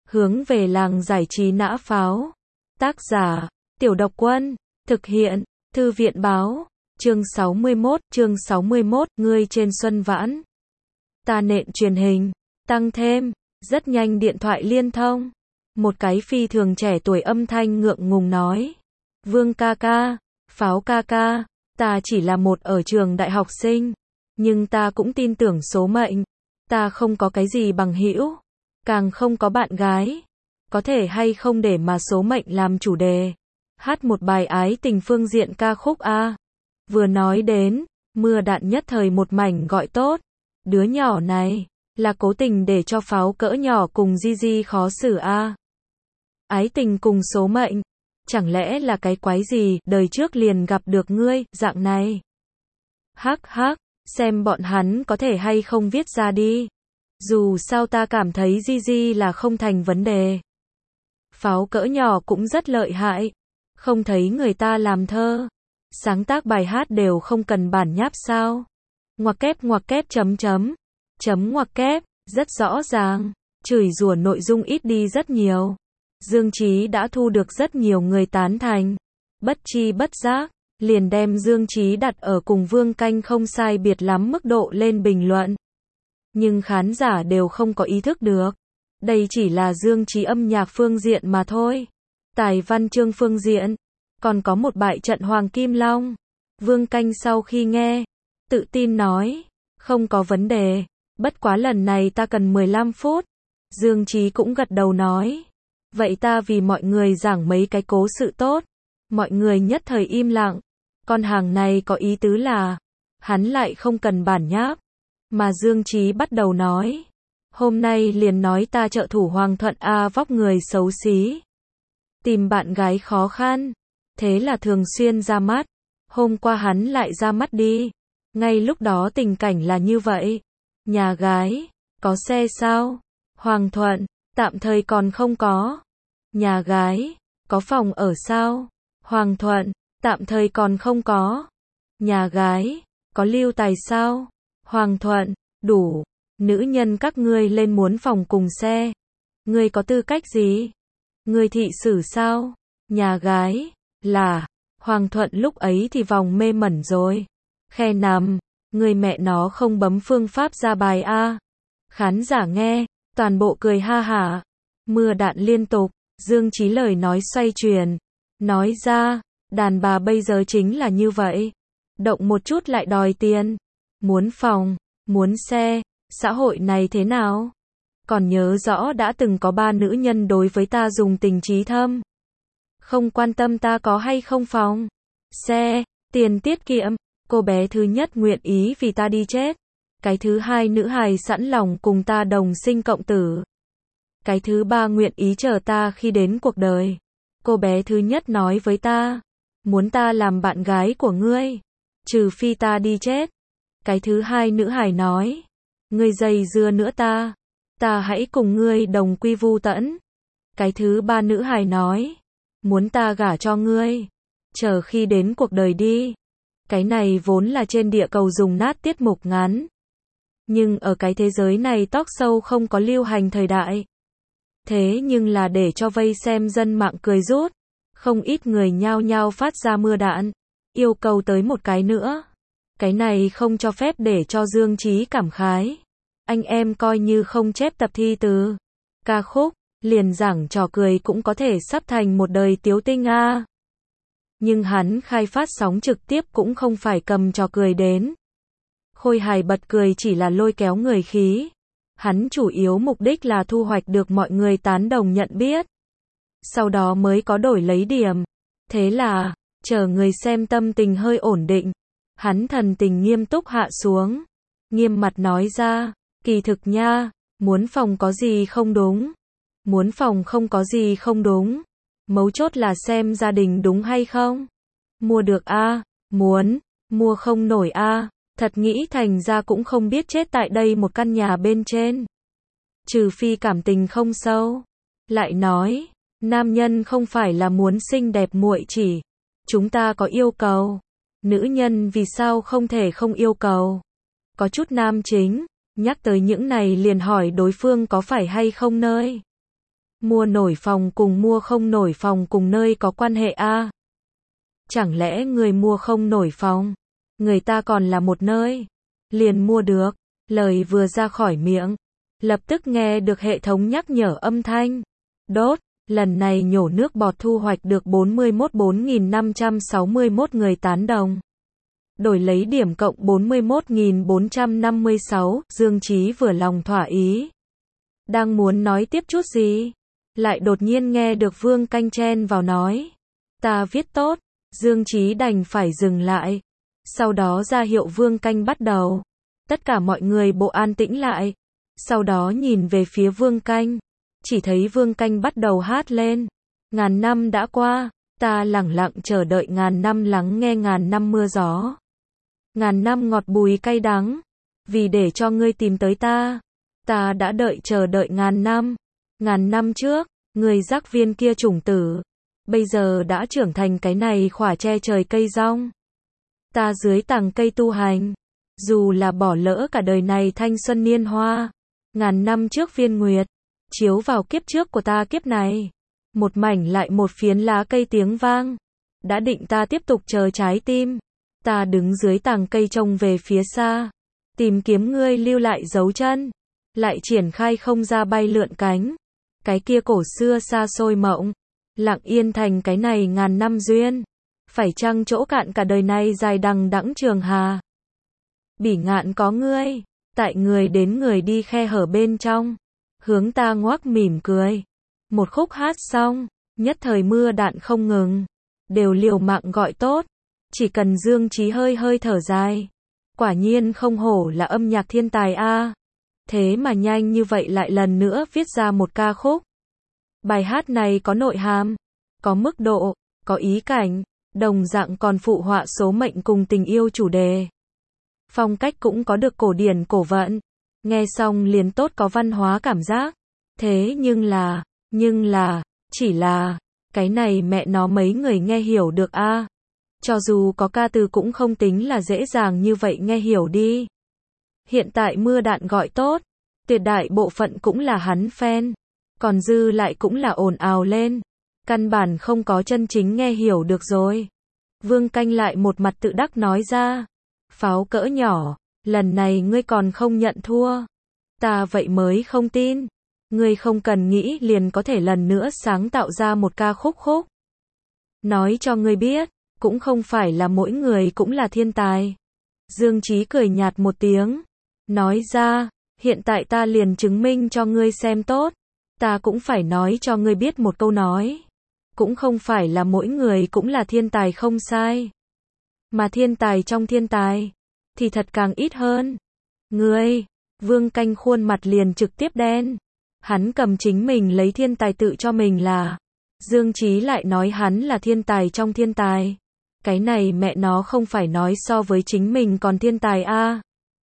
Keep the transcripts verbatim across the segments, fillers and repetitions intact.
Hướng về làng giải trí nã pháo. Tác giả, Tiểu Độc Quân. Thực hiện, Thư viện báo. Chương sáu mươi mốt, chương sáu mươi mốt, ngươi trên xuân vãn. Ta nện truyền hình. Tăng thêm. Rất nhanh điện thoại liên thông. Một cái phi thường trẻ tuổi âm thanh ngượng ngùng nói. Vương ca ca, Pháo ca ca, ta chỉ là một ở trường đại học sinh. Nhưng ta cũng tin tưởng số mệnh. Ta không có cái gì bằng hữu, càng không có bạn gái. Có thể hay không để mà số mệnh làm chủ đề. Hát một bài ái tình phương diện ca khúc a. Vừa nói đến, mưa đạn nhất thời một mảnh gọi tốt. Đứa nhỏ này, là cố tình để cho Pháo cỡ nhỏ cùng Gigi khó xử a. Ái tình cùng số mệnh, chẳng lẽ là cái quái gì, đời trước liền gặp được ngươi, dạng này. Hắc hắc, xem bọn hắn có thể hay không viết ra đi. Dù sao ta cảm thấy Gigi là không thành vấn đề. Pháo cỡ nhỏ cũng rất lợi hại. Không thấy người ta làm thơ, sáng tác bài hát đều không cần bản nháp sao. Ngoặc kép ngoặc kép chấm chấm, chấm ngoặc kép, rất rõ ràng. Chửi rủa nội dung ít đi rất nhiều. Dương Chí đã thu được rất nhiều người tán thành. Bất chi bất giác, liền đem Dương Chí đặt ở cùng Vương Canh không sai biệt lắm mức độ lên bình luận. Nhưng khán giả đều không có ý thức được. Đây chỉ là Dương Chí âm nhạc phương diện mà thôi. Tài văn chương phương diện, còn có một bại trận Hoàng Kim Long. Vương Canh sau khi nghe, tự tin nói, không có vấn đề, bất quá lần này ta cần mười lăm phút. Dương Chí cũng gật đầu nói, vậy ta vì mọi người giảng mấy cái cố sự tốt. Mọi người nhất thời im lặng. Con hàng này có ý tứ là, hắn lại không cần bản nháp. Mà Dương Chí bắt đầu nói, hôm nay liền nói ta trợ thủ Hoàng Thuận A vóc người xấu xí. Tìm bạn gái khó khăn, thế là thường xuyên ra mắt. Hôm qua hắn lại ra mắt đi. Ngay lúc đó tình cảnh là như vậy. Nhà gái, có xe sao? Hoàng Thuận, tạm thời còn không có. Nhà gái, có phòng ở sao? Hoàng Thuận, tạm thời còn không có. Nhà gái, có lưu tài sao? Hoàng Thuận, đủ. Nữ nhân các ngươi lên muốn phòng cùng xe. Ngươi có tư cách gì? Ngươi thị sử sao? Nhà gái, là. Hoàng Thuận lúc ấy thì vòng mê mẩn rồi. Khe nằm, người mẹ nó không bấm phương pháp ra bài a. Khán giả nghe, toàn bộ cười ha hả. Mưa đạn liên tục, Dương Chí lời nói xoay chuyển. Nói ra, đàn bà bây giờ chính là như vậy. Động một chút lại đòi tiền. Muốn phòng, muốn xe, xã hội này thế nào? Còn nhớ rõ đã từng có ba nữ nhân đối với ta dùng tình trí thâm. Không quan tâm ta có hay không phòng, xe, tiền tiết kiệm. Cô bé thứ nhất nguyện ý vì ta đi chết. Cái thứ hai nữ hài sẵn lòng cùng ta đồng sinh cộng tử. Cái thứ ba nguyện ý chờ ta khi đến cuộc đời. Cô bé thứ nhất nói với ta, muốn ta làm bạn gái của ngươi, trừ phi ta đi chết. Cái thứ hai nữ hài nói, ngươi dây dưa nữa ta, ta hãy cùng ngươi đồng quy vu tẫn. Cái thứ ba nữ hài nói, muốn ta gả cho ngươi, chờ khi đến cuộc đời đi. Cái này vốn là trên địa cầu dùng nát tiết mục ngắn. Nhưng ở cái thế giới này talk show không có lưu hành thời đại. Thế nhưng là để cho vây xem dân mạng cười rút. Không ít người nhao nhao phát ra mưa đạn. Yêu cầu tới một cái nữa. Cái này không cho phép để cho Dương Chí cảm khái. Anh em coi như không chép tập thi từ ca khúc, liền giảng trò cười cũng có thể sắp thành một đời tiếu tinh a. Nhưng hắn khai phát sóng trực tiếp cũng không phải cầm trò cười đến. Khôi hài bật cười chỉ là lôi kéo người khí. Hắn chủ yếu mục đích là thu hoạch được mọi người tán đồng nhận biết. Sau đó mới có đổi lấy điểm. Thế là, chờ người xem tâm tình hơi ổn định. Hắn thần tình nghiêm túc hạ xuống. Nghiêm mặt nói ra, kỳ thực nha, muốn phòng có gì không đúng. Muốn phòng không có gì không đúng. Mấu chốt là xem gia đình đúng hay không. Mua được a, muốn, mua không nổi a, thật nghĩ thành ra cũng không biết chết tại đây một căn nhà bên trên. Trừ phi cảm tình không sâu. Lại nói, nam nhân không phải là muốn xinh đẹp muội chỉ. Chúng ta có yêu cầu. Nữ nhân vì sao không thể không yêu cầu. Có chút nam chính, nhắc tới những này liền hỏi đối phương có phải hay không nơi. Mua nổi phòng cùng mua không nổi phòng cùng nơi có quan hệ a? Chẳng lẽ người mua không nổi phòng, người ta còn là một nơi, liền mua được? Lời vừa ra khỏi miệng, lập tức nghe được hệ thống nhắc nhở âm thanh. Đốt, lần này nhổ nước bọt thu hoạch được bốn mươi mốt bốn nghìn năm trăm sáu mươi mốt người tán đồng. Đổi lấy điểm cộng bốn mươi mốt nghìn bốn trăm năm mươi sáu, Dương Chí vừa lòng thỏa ý. Đang muốn nói tiếp chút gì, lại đột nhiên nghe được Vương Canh chen vào nói. Ta viết tốt, Dương Chí đành phải dừng lại. Sau đó ra hiệu Vương Canh bắt đầu. Tất cả mọi người bộ an tĩnh lại. Sau đó nhìn về phía Vương Canh. Chỉ thấy Vương Canh bắt đầu hát lên. Ngàn năm đã qua, ta lẳng lặng chờ đợi ngàn năm lắng nghe ngàn năm mưa gió. Ngàn năm ngọt bùi cay đắng, vì để cho ngươi tìm tới ta, ta đã đợi chờ đợi ngàn năm. Ngàn năm trước, người rắc viên kia chủng tử, bây giờ đã trưởng thành cái này khỏa che trời cây rong. Ta dưới tàng cây tu hành, dù là bỏ lỡ cả đời này thanh xuân niên hoa, ngàn năm trước viên nguyệt, chiếu vào kiếp trước của ta kiếp này, một mảnh lại một phiến lá cây tiếng vang, đã định ta tiếp tục chờ trái tim. Ta đứng dưới tàng cây trông về phía xa, tìm kiếm ngươi lưu lại dấu chân, lại triển khai không ra bay lượn cánh. Cái kia cổ xưa xa xôi mộng, lặng yên thành cái này ngàn năm duyên. Phải chăng chỗ cạn cả đời này dài đằng đẵng trường hà. Bỉ ngạn có ngươi, tại người đến người đi khe hở bên trong, hướng ta ngoác mỉm cười. Một khúc hát xong, nhất thời mưa đạn không ngừng, đều liều mạng gọi tốt. Chỉ cần Dương Chí hơi hơi thở dài. Quả nhiên không hổ là âm nhạc thiên tài a. Thế mà nhanh như vậy lại lần nữa viết ra một ca khúc. Bài hát này có nội hàm, có mức độ, có ý cảnh, đồng dạng còn phụ họa số mệnh cùng tình yêu chủ đề. Phong cách cũng có được cổ điển cổ vận. Nghe xong liền tốt có văn hóa cảm giác. Thế nhưng là, nhưng là, chỉ là, cái này mẹ nó mấy người nghe hiểu được a. Cho dù có ca từ cũng không tính là dễ dàng như vậy nghe hiểu đi. Hiện tại mưa đạn gọi tốt, tuyệt đại bộ phận cũng là hắn fan, còn dư lại cũng là ồn ào lên, căn bản không có chân chính nghe hiểu được rồi. Vương Canh lại một mặt tự đắc nói ra, pháo cỡ nhỏ, lần này ngươi còn không nhận thua. Ta vậy mới không tin, ngươi không cần nghĩ liền có thể lần nữa sáng tạo ra một ca khúc khúc. Nói cho ngươi biết, cũng không phải là mỗi người cũng là thiên tài. Dương Chí cười nhạt một tiếng, nói ra, hiện tại ta liền chứng minh cho ngươi xem tốt. Ta cũng phải nói cho ngươi biết một câu nói. Cũng không phải là mỗi người cũng là thiên tài không sai. Mà thiên tài trong thiên tài, thì thật càng ít hơn. Ngươi, Vương Canh khuôn mặt liền trực tiếp đen. Hắn cầm chính mình lấy thiên tài tự cho mình là. Dương Chí lại nói hắn là thiên tài trong thiên tài. Cái này mẹ nó không phải nói so với chính mình còn thiên tài a.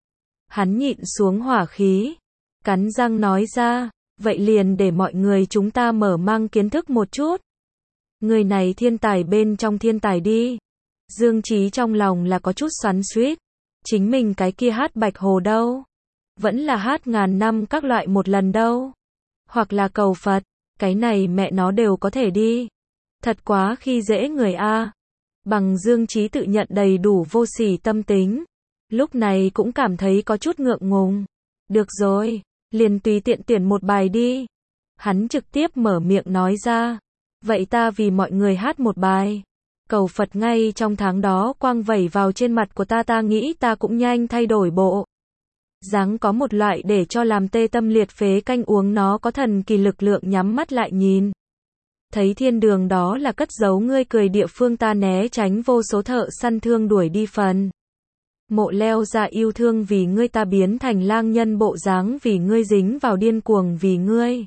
Hắn nhịn xuống hỏa khí, cắn răng nói ra, vậy liền để mọi người chúng ta mở mang kiến thức một chút. Người này thiên tài bên trong thiên tài đi. Dương Chí trong lòng là có chút xoắn xuýt, chính mình cái kia hát Bạch Hồ đâu? Vẫn là hát ngàn năm các loại một lần đâu? Hoặc là cầu Phật, cái này mẹ nó đều có thể đi. Thật quá khi dễ người a. Bằng Dương Chí tự nhận đầy đủ vô sỉ tâm tính, lúc này cũng cảm thấy có chút ngượng ngùng. Được rồi, liền tùy tiện tuyển một bài đi. Hắn trực tiếp mở miệng nói ra, vậy ta vì mọi người hát một bài. Cầu Phật ngay trong tháng đó quang vẩy vào trên mặt của ta, ta nghĩ ta cũng nhanh thay đổi bộ dáng, có một loại để cho làm tê tâm liệt phế canh uống nó có thần kỳ lực lượng. Nhắm mắt lại nhìn, thấy thiên đường đó là cất giấu ngươi cười địa phương, ta né tránh vô số thợ săn thương đuổi đi phần mộ leo ra yêu thương vì ngươi, ta biến thành lang nhân bộ dáng vì ngươi, dính vào điên cuồng vì ngươi,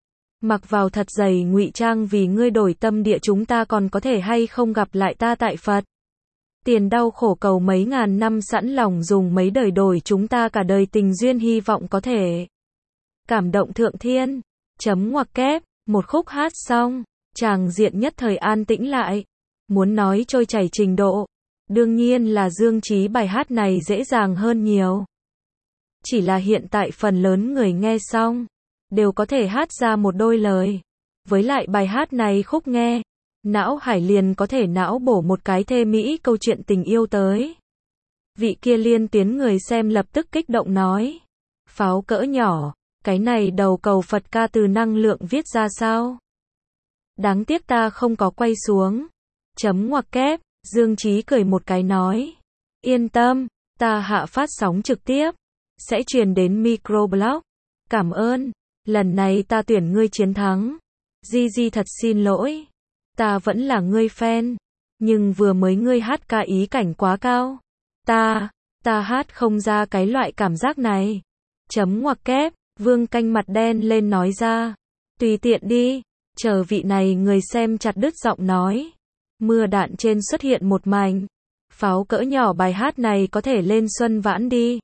mặc vào thật dày ngụy trang vì ngươi, đổi tâm địa. Chúng ta còn có thể hay không gặp lại ta tại Phật tiền đau khổ cầu mấy ngàn năm, sẵn lòng dùng mấy đời đổi chúng ta cả đời tình duyên, hy vọng có thể cảm động thượng thiên. Chấm ngoặc kép, một khúc hát xong, tràng diện nhất thời an tĩnh lại. Muốn nói trôi chảy trình độ, đương nhiên là Dương Chí bài hát này dễ dàng hơn nhiều. Chỉ là hiện tại phần lớn người nghe xong đều có thể hát ra một đôi lời. Với lại bài hát này khúc nghe, não hải liền có thể não bổ một cái thê mỹ câu chuyện tình yêu tới. Vị kia liên tiến người xem lập tức kích động nói. Pháo cỡ nhỏ, cái này đầu cầu Phật ca từ năng lượng viết ra sao? Đáng tiếc ta không có quay xuống. Chấm ngoặc kép, Dương Chí cười một cái nói. Yên tâm, ta hạ phát sóng trực tiếp, sẽ truyền đến microblog. Cảm ơn, lần này ta tuyển ngươi chiến thắng. Gigi thật xin lỗi, ta vẫn là ngươi fan, nhưng vừa mới ngươi hát ca ý cảnh quá cao. Ta, ta hát không ra cái loại cảm giác này. Chấm ngoặc kép, Vương Canh mặt đen lên nói ra. Tùy tiện đi, chờ vị này người xem chặt đứt giọng nói. Mưa đạn trên xuất hiện một mảnh. Pháo cỡ nhỏ bài hát này có thể lên Xuân Vãn đi.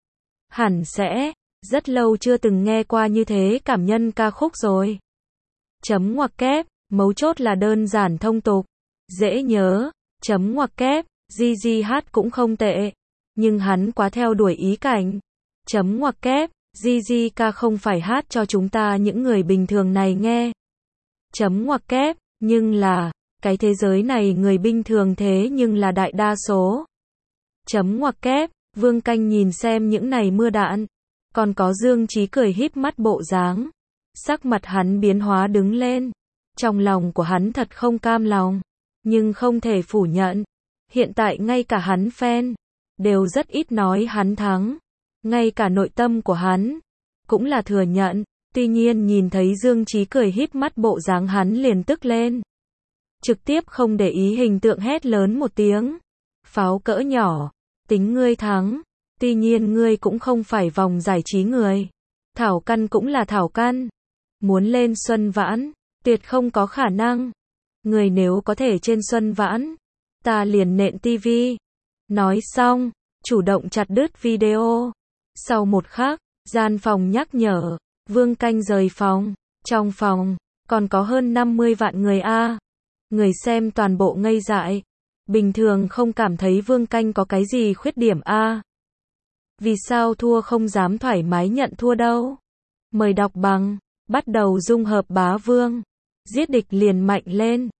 Hẳn sẽ, rất lâu chưa từng nghe qua như thế cảm nhân ca khúc rồi. Chấm ngoặc kép, mấu chốt là đơn giản thông tục, dễ nhớ. Chấm ngoặc kép, Gigi hát cũng không tệ, nhưng hắn quá theo đuổi ý cảnh. Chấm ngoặc kép, Gigi ca không phải hát cho chúng ta những người bình thường này nghe. Chấm ngoặc kép, nhưng là, cái thế giới này người bình thường thế nhưng là đại đa số. Chấm ngoặc kép, Vương Canh nhìn xem những này mưa đạn, còn có Dương Chí cười híp mắt bộ dáng. Sắc mặt hắn biến hóa đứng lên. Trong lòng của hắn thật không cam lòng, nhưng không thể phủ nhận. Hiện tại ngay cả hắn fan đều rất ít nói hắn thắng. Ngay cả nội tâm của hắn cũng là thừa nhận. Tuy nhiên nhìn thấy Dương Chí cười híp mắt bộ dáng hắn liền tức lên. Trực tiếp không để ý hình tượng hét lớn một tiếng. Pháo cỡ nhỏ, tính ngươi thắng. Tuy nhiên ngươi cũng không phải vòng giải trí người. Thảo Căn cũng là Thảo Căn. Muốn lên Xuân Vãn, tuyệt không có khả năng. Người nếu có thể trên Xuân Vãn, ta liền nện tivi. Nói xong, chủ động chặt đứt video. Sau một khắc, gian phòng nhắc nhở, Vương Canh rời phòng. Trong phòng, còn có hơn năm mươi vạn người a. Người xem toàn bộ ngây dại. Bình thường không cảm thấy Vương Canh có cái gì khuyết điểm a. Vì sao thua không dám thoải mái nhận thua đâu? Mời đọc bằng, bắt đầu dung hợp bá vương. Giết địch liền mạnh lên.